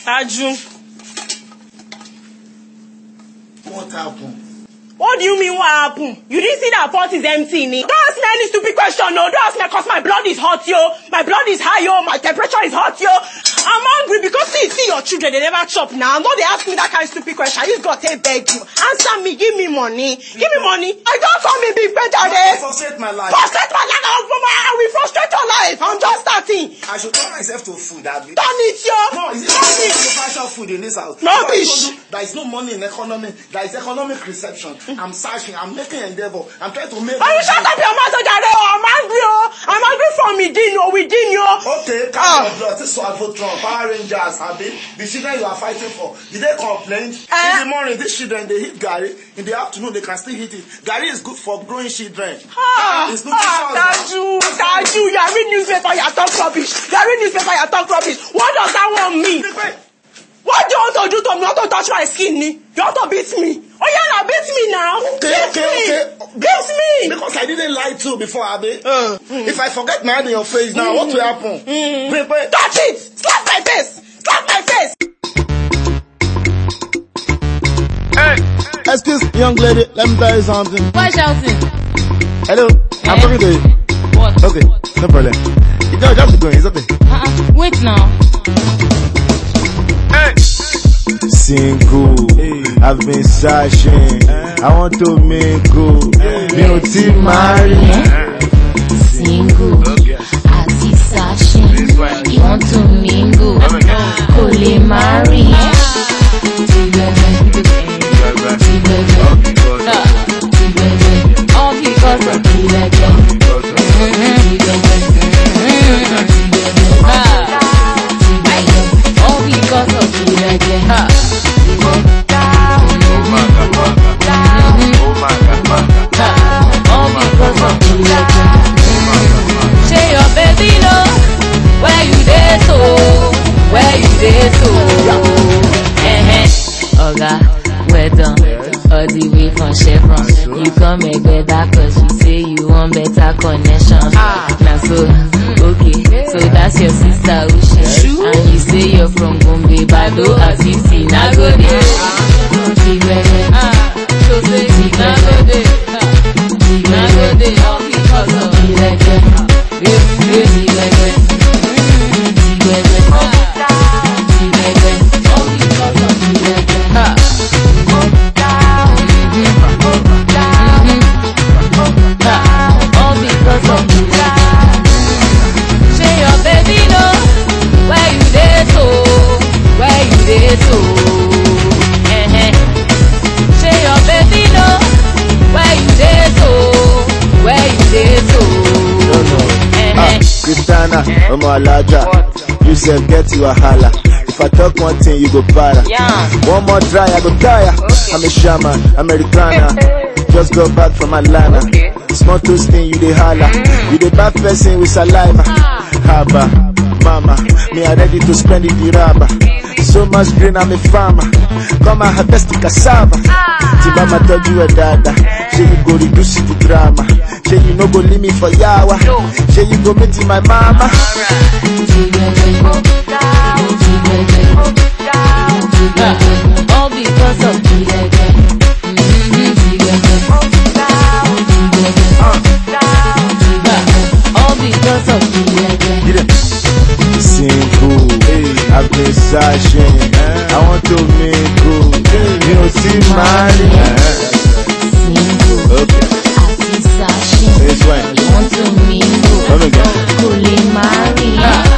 Taju. What happened? What do you mean what happened? You didn't see that pot is empty, ni? Don't ask me any stupid question, no. Don't ask me because my blood is hot, yo. My blood is high, yo. My temperature is hot, yo. I'm hungry because see your children, they never chop now. Don't they ask me that kind of stupid question. I just got to beg you. Answer me, give me money. Give me money. I don't call me big better there. Frustrate my life. Frustrate my life. I will frustrate your life. I'm just starting. I should turn myself to food, Abby. Turn it, yo. No, is it not fashion food in this house? No, bitch. There is no money in economy. There is economic reception. I'm searching. I'm making endeavor. I'm trying to make. Oh, you shut up your mouth, Jare. I'm angry, oh. I'm angry from within, yo. Okay, come on, blood. This is what vote Trump. Power Rangers, Abby. The children you are fighting for. Did they complain? In the morning, these children, they hit Gary. In the afternoon, they can still hit it. Gary is good for growing children. It's Taju, you are reading newspaper, you talk rubbish. You are reading newspaper, you talk rubbish. What does that want me? What do you want to do to me? You want to touch my skin, ni? You want to beat me? Oh yeah, now beat me now. Okay. Beat me. Because I didn't lie to you before, Abby. If I forget my hand in your face now, what will happen? Touch it! Slap my face! Slap my face! Hey! Excuse me, young lady, let me tell you something. Why shouting? Hello, I'm talking to you. What? Okay, no problem. You don't have to go, it's okay. Wait now. Hey! Single, I've been searching. I want to mingle. Beauty marry. Single, as he's searching. You want to mingle. Holy Mary. All because of we're done, all the way from Chevron. You come make better cause you say you want better connection. Now so, okay, so that's your sister Uche. And you say you're from Gombe, Bado, Asisi, Nagode. So say, Nagode, all because of Christiana, Alaja, you said get you a holla. If I talk one thing, you go para. One more dry, I go tire. I'm a shaman, Americana. Just got back from Atlanta. Small toasting, you dey holla. You dey bad person with saliva. Haba, mama, me I ready to spend it the rubber. So much green, I'm a farmer. Come and harvest the cassava. Tibama told you a dada. Say you go reduce the drama. Say you no go leave me for yawa. Say you go meet my mama. All because of all because of Single, I've been searching. I want to mingle. Beauty marry. Single, okay. I've been searching. This one. You want to mingle. Come again. Holy Mary.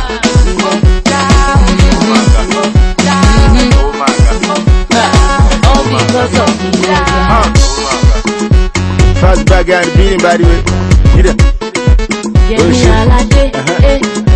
All because of Fast bag and beating by the way. yeah,